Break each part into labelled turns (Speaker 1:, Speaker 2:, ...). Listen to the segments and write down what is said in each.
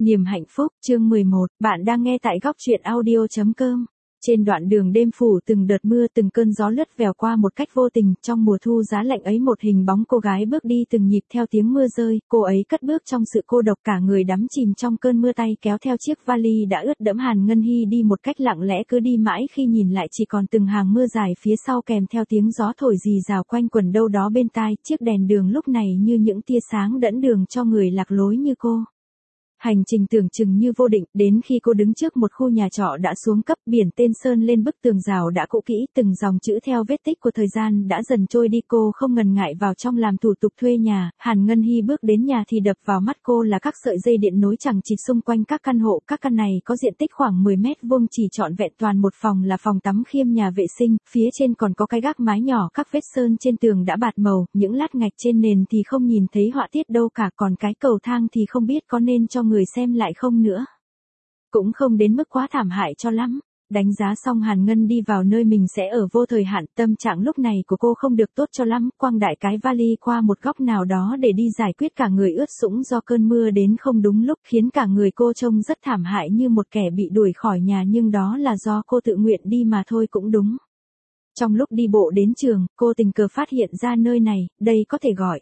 Speaker 1: Niềm hạnh phúc, chương 11, bạn đang nghe tại góc truyện audio.com. Trên đoạn đường đêm phủ từng đợt mưa từng cơn gió lướt vèo qua một cách vô tình, trong mùa thu giá lạnh ấy một hình bóng cô gái bước đi từng nhịp theo tiếng mưa rơi, cô ấy cất bước trong sự cô độc cả người đắm chìm trong cơn mưa tay kéo theo chiếc vali đã ướt đẫm. Hàn Ngân Hy đi một cách lặng lẽ cứ đi mãi khi nhìn lại chỉ còn từng hàng mưa dài phía sau kèm theo tiếng gió thổi rì rào quanh quẩn đâu đó bên tai, chiếc đèn đường lúc này như những tia sáng dẫn đường cho người lạc lối như cô. Hành trình tưởng chừng như vô định, đến khi cô đứng trước một khu nhà trọ đã xuống cấp, biển tên sơn lên bức tường rào đã cũ kỹ, từng dòng chữ theo vết tích của thời gian đã dần trôi đi. Cô không ngần ngại vào trong làm thủ tục thuê nhà. Hàn Ngân Hy bước đến nhà thì đập vào mắt cô là các sợi dây điện nối chằng chịt xung quanh các căn hộ. Các căn này có diện tích khoảng 10 mét vuông, chỉ trọn vẹn toàn một phòng là phòng tắm kiêm nhà vệ sinh, phía trên còn có cái gác mái nhỏ. Các vết sơn trên tường đã bạt màu, những lát gạch trên nền thì không nhìn thấy họa tiết đâu cả, còn cái cầu thang thì không biết có nên cho người xem lại không nữa. Cũng không đến mức quá thảm hại cho lắm. Đánh giá xong Hàn Ngân đi vào nơi mình sẽ ở vô thời hạn. Tâm trạng lúc này của cô không được tốt cho lắm, quăng đại cái vali qua một góc nào đó để đi giải quyết. Cả người ướt sũng do cơn mưa đến không đúng lúc, khiến cả người cô trông rất thảm hại như một kẻ bị đuổi khỏi nhà, nhưng đó là do cô tự nguyện đi mà thôi cũng đúng. Trong lúc đi bộ đến trường, cô tình cờ phát hiện ra nơi này, đây có thể gọi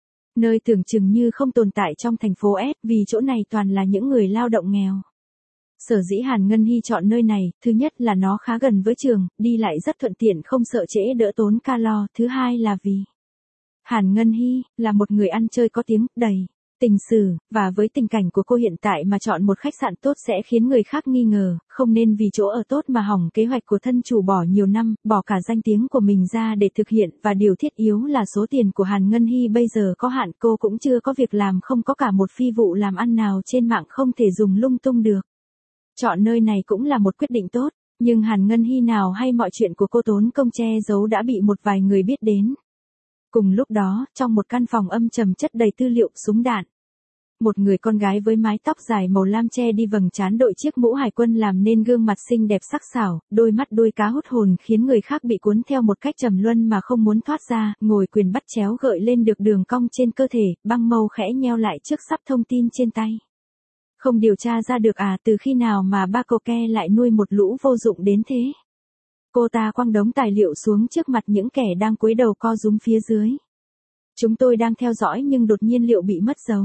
Speaker 1: nơi tưởng chừng như không tồn tại trong thành phố S, vì chỗ này toàn là những người lao động nghèo. Sở dĩ Hàn Ngân Hy chọn nơi này, thứ nhất là nó khá gần với trường, đi lại rất thuận tiện không sợ trễ đỡ tốn calo, thứ hai là vì Hàn Ngân Hy là một người ăn chơi có tiếng, đầy tình sử, và với tình cảnh của cô hiện tại mà chọn một khách sạn tốt sẽ khiến người khác nghi ngờ, không nên vì chỗ ở tốt mà hỏng kế hoạch của thân chủ bỏ nhiều năm, bỏ cả danh tiếng của mình ra để thực hiện, và điều thiết yếu là số tiền của Hàn Ngân Hy bây giờ có hạn, cô cũng chưa có việc làm, không có cả một phi vụ làm ăn nào trên mạng, không thể dùng lung tung được. Chọn nơi này cũng là một quyết định tốt, nhưng Hàn Ngân Hy nào hay mọi chuyện của cô tốn công che giấu đã bị một vài người biết đến. Cùng lúc đó, trong một căn phòng âm trầm chất đầy tư liệu, súng đạn, một người con gái với mái tóc dài màu lam che đi vầng trán, đội chiếc mũ hải quân làm nên gương mặt xinh đẹp sắc sảo, đôi mắt đuôi cá hút hồn khiến người khác bị cuốn theo một cách trầm luân mà không muốn thoát ra, ngồi quyền bắt chéo gợi lên được đường cong trên cơ thể, băng mâu khẽ nheo lại trước sắp thông tin trên tay. Không điều tra ra được à, từ khi nào mà ba cậu ke lại nuôi một lũ vô dụng đến thế? Cô ta quăng đống tài liệu xuống trước mặt những kẻ đang cúi đầu co rúm phía dưới. Chúng tôi đang theo dõi nhưng đột nhiên liệu bị mất dấu.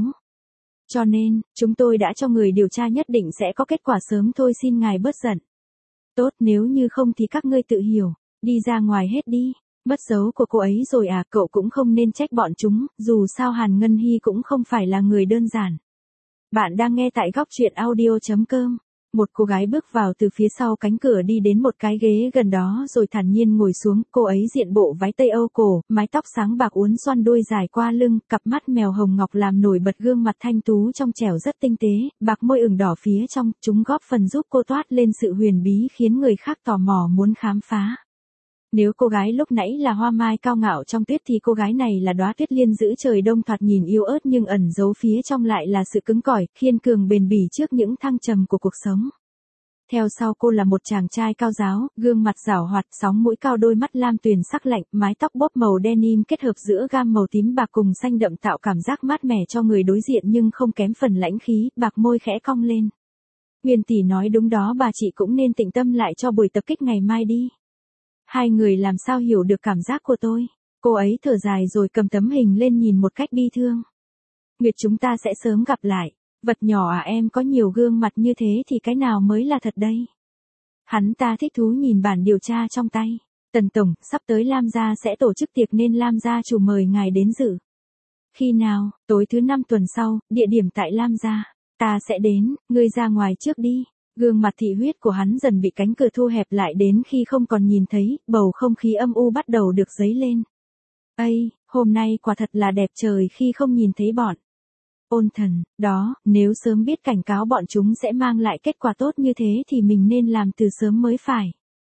Speaker 1: Cho nên, chúng tôi đã cho người điều tra, nhất định sẽ có kết quả sớm thôi, xin ngài bớt giận. Tốt, nếu như không thì các ngươi tự hiểu, đi ra ngoài hết đi. Mất dấu của cô ấy rồi à, cậu cũng không nên trách bọn chúng, dù sao Hàn Ngân Hy cũng không phải là người đơn giản. Bạn đang nghe tại góc truyện audio.com. Một cô gái bước vào từ phía sau cánh cửa, đi đến một cái ghế gần đó rồi thản nhiên ngồi xuống. Cô ấy diện bộ váy tây Âu cổ, mái tóc sáng bạc uốn xoăn đuôi dài qua lưng, cặp mắt mèo hồng ngọc làm nổi bật gương mặt thanh tú trong trẻo rất tinh tế, bạc môi ửng đỏ phía trong, chúng góp phần giúp cô toát lên sự huyền bí khiến người khác tò mò muốn khám phá. Nếu cô gái lúc nãy là hoa mai cao ngạo trong tuyết thì cô gái này là đóa tuyết liên giữ trời đông, thoạt nhìn yếu ớt nhưng ẩn giấu phía trong lại là sự cứng cỏi, kiên cường bền bỉ trước những thăng trầm của cuộc sống. Theo sau cô là một chàng trai cao ráo, gương mặt giảo hoạt, sóng mũi cao, đôi mắt lam tuyền sắc lạnh, mái tóc bóp màu denim kết hợp giữa gam màu tím bạc cùng xanh đậm tạo cảm giác mát mẻ cho người đối diện nhưng không kém phần lãnh khí, bạc môi khẽ cong lên. Huyền tỷ nói đúng đó, bà chị cũng nên tĩnh tâm lại cho buổi tập kích ngày mai đi. Hai người làm sao hiểu được cảm giác của tôi? Cô ấy thở dài rồi cầm tấm hình lên nhìn một cách bi thương. Nguyệt, chúng ta sẽ sớm gặp lại. Vật nhỏ à, em có nhiều gương mặt như thế thì cái nào mới là thật đây? Hắn ta thích thú nhìn bản điều tra trong tay. Tần tổng, sắp tới Lam gia sẽ tổ chức tiệc nên Lam gia chủ mời ngài đến dự. Khi nào? Tối thứ 5 tuần sau, địa điểm tại Lam gia. Ta sẽ đến, ngươi ra ngoài trước đi. Gương mặt thị huyết của hắn dần bị cánh cửa thu hẹp lại đến khi không còn nhìn thấy, bầu không khí âm u bắt đầu được dấy lên. Ây, hôm nay quả thật là đẹp trời khi không nhìn thấy bọn ôn thần, đó, nếu sớm biết cảnh cáo bọn chúng sẽ mang lại kết quả tốt như thế thì mình nên làm từ sớm mới phải.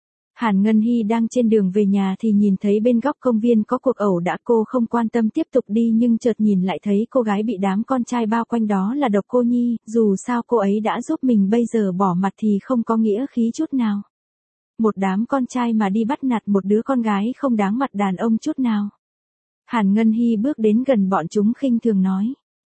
Speaker 1: Hàn Ngân Hy đang trên đường về nhà thì nhìn thấy bên góc công viên có cuộc ẩu đả, cô không quan tâm tiếp tục đi nhưng chợt nhìn lại thấy cô gái bị đám con trai bao quanh đó là Độc Cô Nhi, dù sao cô ấy đã giúp mình, bây giờ bỏ mặt thì không có nghĩa khí chút nào. Một đám con trai mà đi bắt nạt một đứa con gái không đáng mặt đàn ông chút nào. Hàn Ngân Hy bước đến gần bọn chúng khinh thường nói.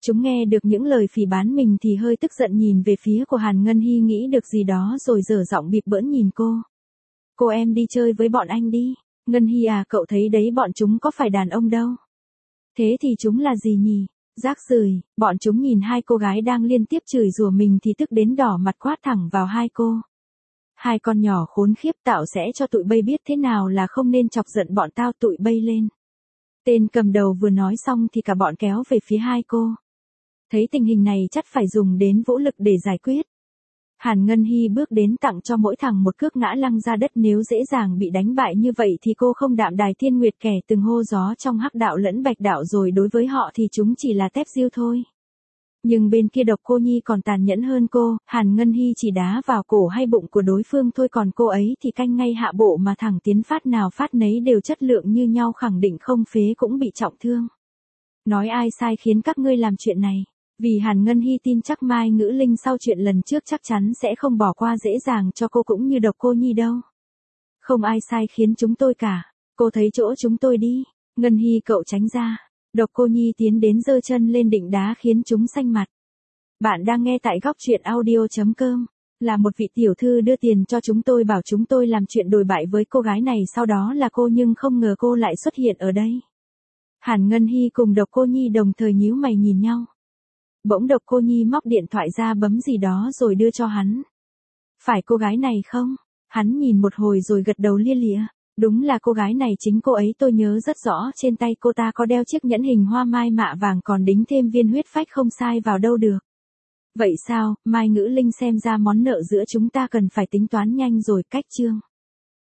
Speaker 1: Chúng nghe được những lời phỉ báng mình thì hơi tức giận nhìn về phía của Hàn Ngân Hy, nghĩ được gì đó rồi dở giọng bịp bỡn nhìn cô. Cô em đi chơi với bọn anh đi. Ngân Hy à, cậu thấy đấy, bọn chúng có phải đàn ông đâu. Thế thì chúng là gì nhỉ? Rác rưởi. Bọn chúng nhìn hai cô gái đang liên tiếp chửi rủa mình thì tức đến đỏ mặt, quát thẳng vào hai cô. Hai con nhỏ khốn khiếp, tạo sẽ cho tụi bay biết thế nào là không nên chọc giận bọn tao, tụi bay lên. Tên cầm đầu vừa nói xong thì cả bọn kéo về phía hai cô. Thấy tình hình này chắc phải dùng đến vũ lực để giải quyết. Hàn Ngân Hy bước đến tặng cho mỗi thằng một cước ngã lăn ra đất, nếu dễ dàng bị đánh bại như vậy thì cô không đạm đài thiên nguyệt kẻ từng hô gió trong hắc đạo lẫn bạch đạo rồi, đối với họ thì chúng chỉ là tép diêu thôi. Nhưng bên kia Độc Cô Nhi còn tàn nhẫn hơn cô, Hàn Ngân Hy chỉ đá vào cổ hay bụng của đối phương thôi, còn cô ấy thì canh ngay hạ bộ mà thẳng tiến, phát nào phát nấy đều chất lượng như nhau, khẳng định không phế cũng bị trọng thương. Nói ai sai khiến các ngươi làm chuyện này? Vì Hàn Ngân Hy tin chắc Mai Ngữ Linh sau chuyện lần trước chắc chắn sẽ không bỏ qua dễ dàng cho cô cũng như Độc Cô Nhi đâu. Không ai sai khiến chúng tôi cả. Cô thấy chỗ chúng tôi đi. Ngân Hy, cậu tránh ra. Độc Cô Nhi tiến đến giơ chân lên định đá khiến chúng xanh mặt. Bạn đang nghe tại góc truyện audio.com. Là một vị tiểu thư đưa tiền cho chúng tôi, bảo chúng tôi làm chuyện đồi bại với cô gái này, sau đó là cô, nhưng không ngờ cô lại xuất hiện ở đây. Hàn Ngân Hy cùng Độc Cô Nhi đồng thời nhíu mày nhìn nhau. Bỗng Độc Cô Nhi móc điện thoại ra bấm gì đó rồi đưa cho hắn. Phải cô gái này không? Hắn nhìn một hồi rồi gật đầu lia lịa. Đúng là cô gái này, chính cô ấy, tôi nhớ rất rõ, trên tay cô ta có đeo chiếc nhẫn hình hoa mai mạ vàng, còn đính thêm viên huyết phách, không sai vào đâu được. Vậy sao, Mai Ngữ Linh, xem ra món nợ giữa chúng ta cần phải tính toán nhanh rồi, cách chương.